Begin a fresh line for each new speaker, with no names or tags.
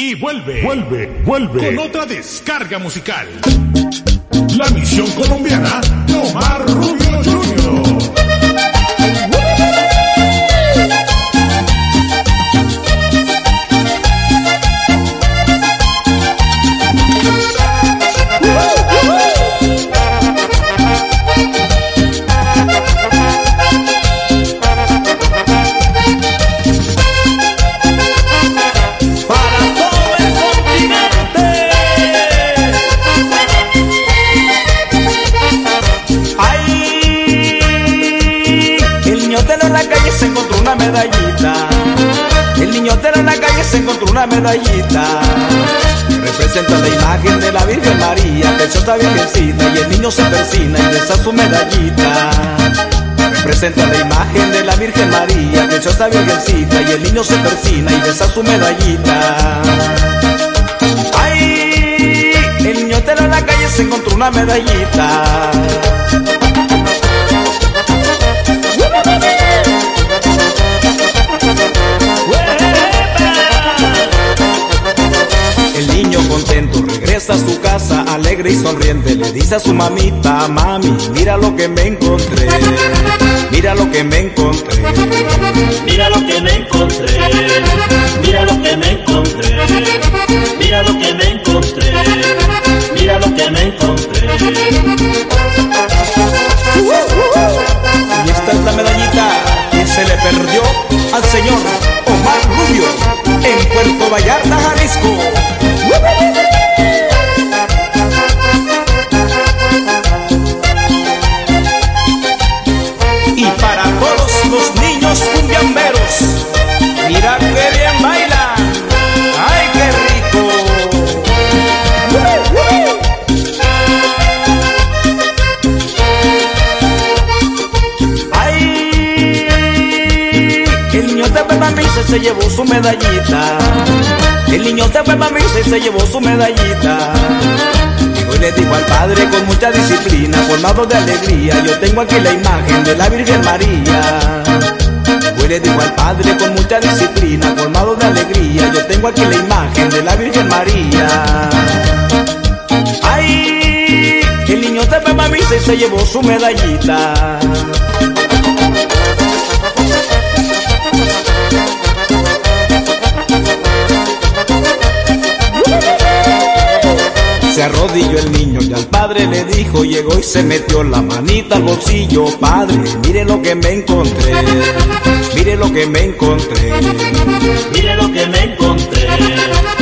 Y vuelve con otra descarga musical. La misión colombiana de Omar Rubio Jr.
Se encontró una medallita. El niñotero en la calle se encontró una medallita. Representa la imagen de la Virgen María, que esta virgencita, y el niño se persina y besa su medallita. Representa la imagen de la Virgen María, que esta virgencita, y el niño se persina y besa su medallita. Ay, el niñotero en la calle se encontró una medallita. Contento regresa a su casa, alegre y sonriente, le dice a su mamita: mami, mira lo que me encontré, mira lo que me encontré,
mira lo que me encontré, mira lo que me encontré, mira lo que me encontré, mira lo que me encontré.
Y esta es la medallita que se le perdió al señor Omar Rubio en Puerto Vallarta, Jalisco. Y para todos los niños cumbiamberos, mira que bien bailan, ay qué rico. Ay, el niño de Pepa Misa se llevó su medallita. El niño se fue para misa y se llevó su medallita. Y hoy le dijo al padre con mucha disciplina, colmado de alegría: yo tengo aquí la imagen de la Virgen María. Y hoy le dijo al padre con mucha disciplina, colmado de alegría: yo tengo aquí la imagen de la Virgen María. Ay, el niño se fue para misa y se llevó su medallita. Se arrodilló el niño y al padre le dijo, llegó y se metió la manita al bolsillo: padre, mire lo que me encontré, mire lo que me encontré,
mire lo que me encontré.